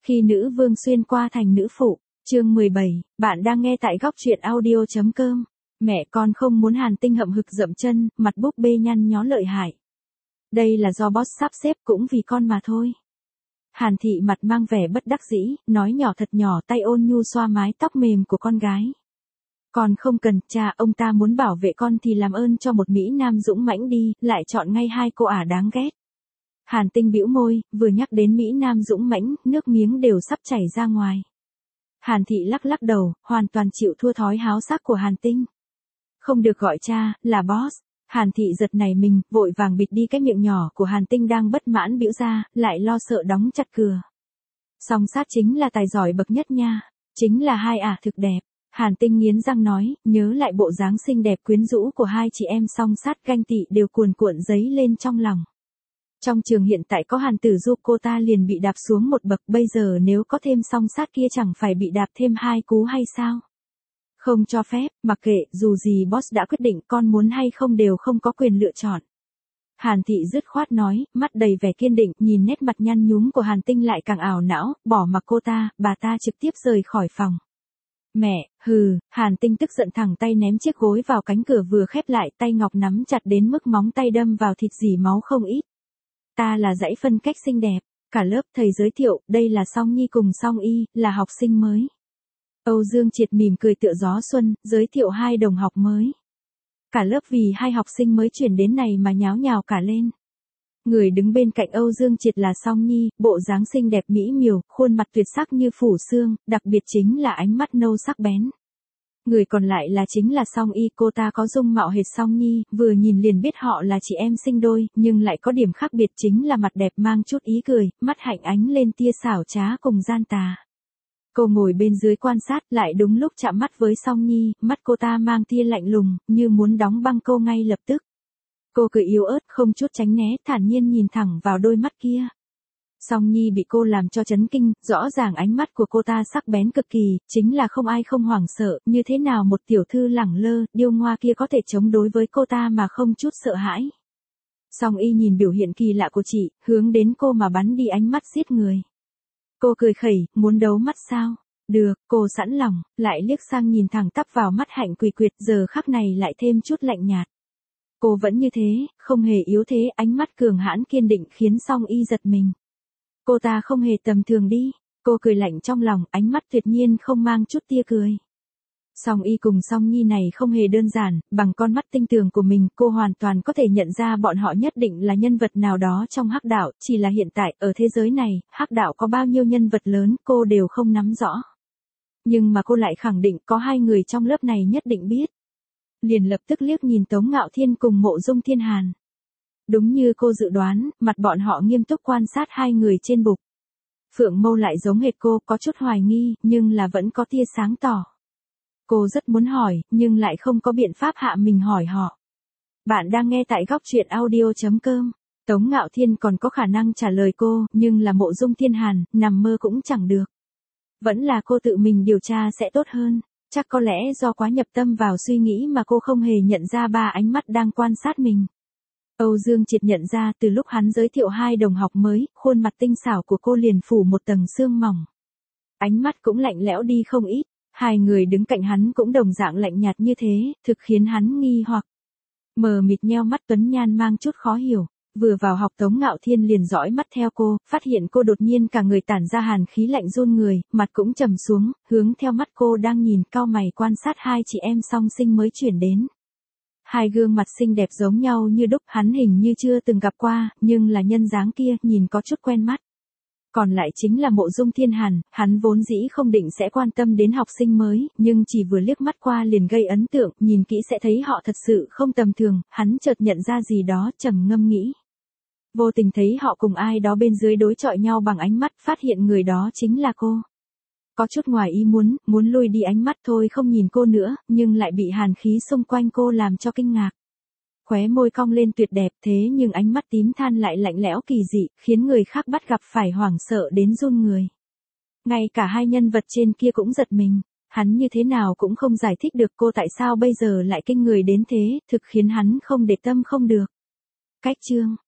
Khi nữ vương xuyên qua thành nữ phụ, chương 17, bạn đang nghe tại góc truyện audio.com. Mẹ con không muốn Hàn Tinh hậm hực dậm chân, mặt búp bê nhăn nhó lợi hại. Đây là do boss sắp xếp cũng vì con mà thôi. Hàn Thị mặt mang vẻ bất đắc dĩ, nói nhỏ thật nhỏ, tay ôn nhu xoa mái tóc mềm của con gái. Con không cần, cha, ông ta muốn bảo vệ con thì làm ơn cho một Mỹ Nam dũng mãnh đi, lại chọn ngay hai cô ả đáng ghét. Hàn Tinh bĩu môi, vừa nhắc đến Mỹ Nam dũng mãnh, nước miếng đều sắp chảy ra ngoài. Hàn Thị lắc lắc đầu, hoàn toàn chịu thua thói háo sắc của Hàn Tinh. Không được gọi cha, là boss. Hàn Thị giật nảy mình, vội vàng bịt đi cái miệng nhỏ của Hàn Tinh đang bất mãn bĩu ra, lại lo sợ đóng chặt cửa. Song sát chính là tài giỏi bậc nhất nha, chính là hai ả thực đẹp. Hàn Tinh nghiến răng nói, nhớ lại bộ dáng xinh đẹp quyến rũ của hai chị em song sát, ganh tị đều cuồn cuộn dấy lên trong lòng. Trong trường hiện tại có Hàn Tử Du, cô ta liền bị đạp xuống một bậc, bây giờ nếu có thêm song sát kia chẳng phải bị đạp thêm hai cú hay sao? Không cho phép, mặc kệ, dù gì boss đã quyết định, con muốn hay không đều không có quyền lựa chọn. Hàn Thị dứt khoát nói, mắt đầy vẻ kiên định, nhìn nét mặt nhăn nhúm của Hàn Tinh lại càng ảo não, bỏ mặc cô ta, bà ta trực tiếp rời khỏi phòng. Mẹ, hừ, Hàn Tinh tức giận thẳng tay ném chiếc gối vào cánh cửa vừa khép lại, tay ngọc nắm chặt đến mức móng tay đâm vào thịt rỉ máu không ít. Ta là dãy phân cách xinh đẹp, cả lớp thầy giới thiệu, đây là Song Nhi cùng Song Y, là học sinh mới. Âu Dương Triệt mỉm cười tựa gió xuân, giới thiệu hai đồng học mới. Cả lớp vì hai học sinh mới chuyển đến này mà nháo nhào cả lên. Người đứng bên cạnh Âu Dương Triệt là Song Nhi, bộ dáng xinh đẹp mỹ miều, khuôn mặt tuyệt sắc như phủ xương, đặc biệt chính là ánh mắt nâu sắc bén. Người còn lại là chính là Song Y, cô ta có dung mạo hệt Song Nhi, vừa nhìn liền biết họ là chị em sinh đôi, nhưng lại có điểm khác biệt chính là mặt đẹp mang chút ý cười, mắt hạnh ánh lên tia xảo trá cùng gian tà. Cô ngồi bên dưới quan sát, lại đúng lúc chạm mắt với Song Nhi, mắt cô ta mang tia lạnh lùng, như muốn đóng băng cô ngay lập tức. Cô cười yếu ớt, không chút tránh né, thản nhiên nhìn thẳng vào đôi mắt kia. Song Nhi bị cô làm cho chấn kinh, rõ ràng ánh mắt của cô ta sắc bén cực kỳ, chính là không ai không hoảng sợ, như thế nào một tiểu thư lẳng lơ, điêu ngoa kia có thể chống đối với cô ta mà không chút sợ hãi. Song Y nhìn biểu hiện kỳ lạ của chị, hướng đến cô mà bắn đi ánh mắt giết người. Cô cười khẩy, muốn đấu mắt sao? Được, cô sẵn lòng, lại liếc sang nhìn thẳng tắp vào mắt Hạnh Quỳ Quyệt, giờ khắc này lại thêm chút lạnh nhạt. Cô vẫn như thế, không hề yếu thế, ánh mắt cường hãn kiên định khiến Song Y giật mình. Cô ta không hề tầm thường đi, cô cười lạnh trong lòng, ánh mắt tuyệt nhiên không mang chút tia cười. Song Y cùng Song Nhi này không hề đơn giản, bằng con mắt tinh tường của mình, cô hoàn toàn có thể nhận ra bọn họ nhất định là nhân vật nào đó trong hắc đạo, chỉ là hiện tại, ở thế giới này, hắc đạo có bao nhiêu nhân vật lớn, cô đều không nắm rõ. Nhưng mà cô lại khẳng định có hai người trong lớp này nhất định biết. Liền lập tức liếc nhìn Tống Ngạo Thiên cùng Mộ Dung Thiên Hàn. Đúng như cô dự đoán, mặt bọn họ nghiêm túc quan sát hai người trên bục. Phượng Mâu lại giống hệt cô, có chút hoài nghi, nhưng là vẫn có tia sáng tỏ. Cô rất muốn hỏi, nhưng lại không có biện pháp hạ mình hỏi họ. Bạn đang nghe tại góc truyện audio.com. Tống Ngạo Thiên còn có khả năng trả lời cô, nhưng là Mộ Dung Thiên Hàn, nằm mơ cũng chẳng được. Vẫn là cô tự mình điều tra sẽ tốt hơn. Chắc có lẽ do quá nhập tâm vào suy nghĩ mà cô không hề nhận ra ba ánh mắt đang quan sát mình. Âu Dương Triệt nhận ra từ lúc hắn giới thiệu hai đồng học mới, khuôn mặt tinh xảo của cô liền phủ một tầng sương mỏng. Ánh mắt cũng lạnh lẽo đi không ít. Hai người đứng cạnh hắn cũng đồng dạng lạnh nhạt như thế, thực khiến hắn nghi hoặc. Mờ mịt nheo mắt tuấn nhan mang chút khó hiểu. Vừa vào học Tống Ngạo Thiên liền dõi mắt theo cô, phát hiện cô đột nhiên cả người tản ra hàn khí lạnh run người, mặt cũng trầm xuống, hướng theo mắt cô đang nhìn, cau mày quan sát hai chị em song sinh mới chuyển đến. Hai gương mặt xinh đẹp giống nhau như đúc, hắn hình như chưa từng gặp qua, nhưng là nhân dáng kia, nhìn có chút quen mắt. Còn lại chính là Mộ Dung Thiên Hàn, hắn vốn dĩ không định sẽ quan tâm đến học sinh mới, nhưng chỉ vừa liếc mắt qua liền gây ấn tượng, nhìn kỹ sẽ thấy họ thật sự không tầm thường, hắn chợt nhận ra gì đó, trầm ngâm nghĩ. Vô tình thấy họ cùng ai đó bên dưới đối chọi nhau bằng ánh mắt, phát hiện người đó chính là cô. Có chút ngoài ý muốn lui đi ánh mắt thôi không nhìn cô nữa, nhưng lại bị hàn khí xung quanh cô làm cho kinh ngạc. Khóe môi cong lên tuyệt đẹp thế nhưng ánh mắt tím than lại lạnh lẽo kỳ dị, khiến người khác bắt gặp phải hoảng sợ đến run người. Ngay cả hai nhân vật trên kia cũng giật mình, hắn như thế nào cũng không giải thích được cô tại sao bây giờ lại kinh người đến thế, thực khiến hắn không để tâm không được. Cách chương